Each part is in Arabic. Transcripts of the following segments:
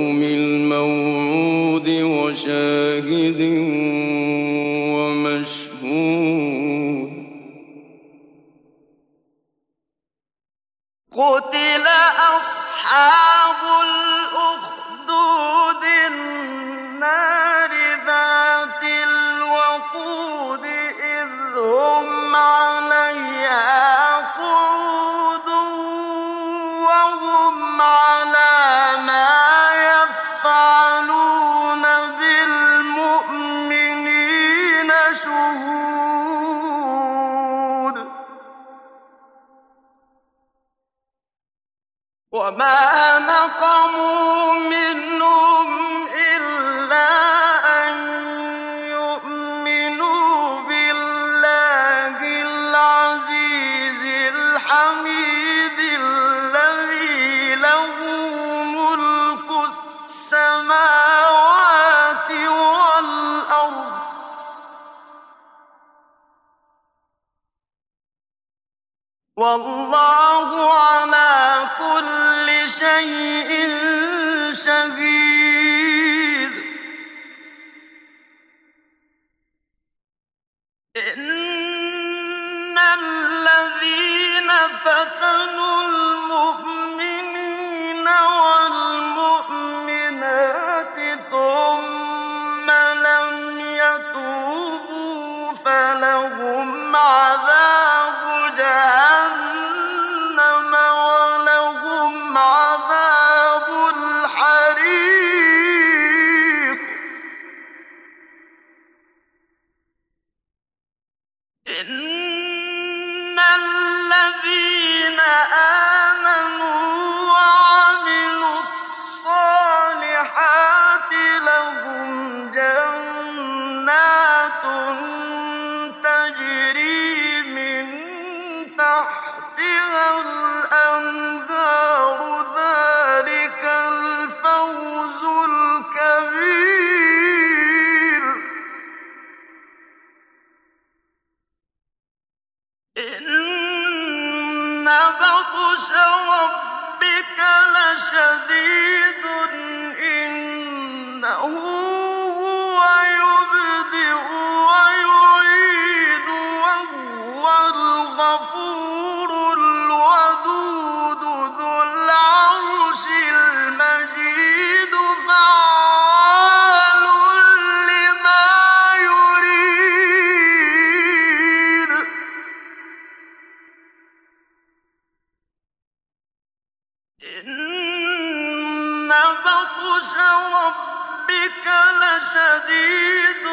واليوم الموعود وشاهد ومشهود قتل أصحاب الأخدود النار ذات الوقود إذ هم عليها قعود وهم على ما يفعلون بالمؤمنين شهود وما نقموا منهم إلا أن يؤمنوا بالله العزيز الحميد الذي له ملك السماوات والأرض والله على كل شيء شهيد إن الذين فتنوا المؤمنين والمؤمنات ثم لم يتوبوا فلهم عذاب جهنم ولهم عذاب الحريق إن الذين آمنوا وعملوا الصالحات لهم جنات تجري من تحتها الأنهار ذلك الفوز الكبير إن بطش ربك لشديد إنه هو يبدئ ويعيد وهو الغفور الودود ذو العرش المجيد فعال لما يريد إن بطش ربك لشديد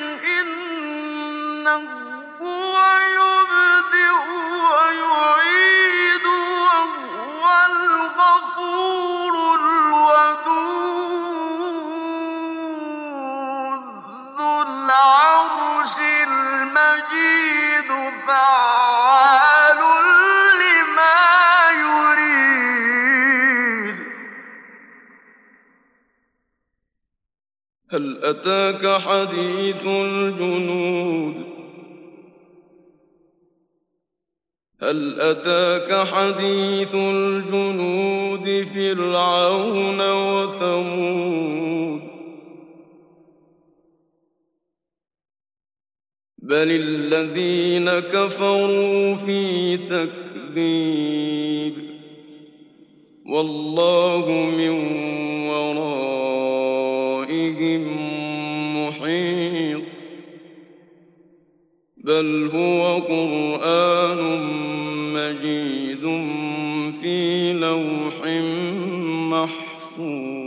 إنه هو يبدئ ويعيد وهو الغفور الودود ذو العرش المجيد فعال لما يريد هل أتاك حديث الجنود هل أتاك حديث الجنود فرعون وثمود بل الذين كفروا في تكذيب والله من ورائهم محيط بل هو قرآن مجيد في لوح محفوظ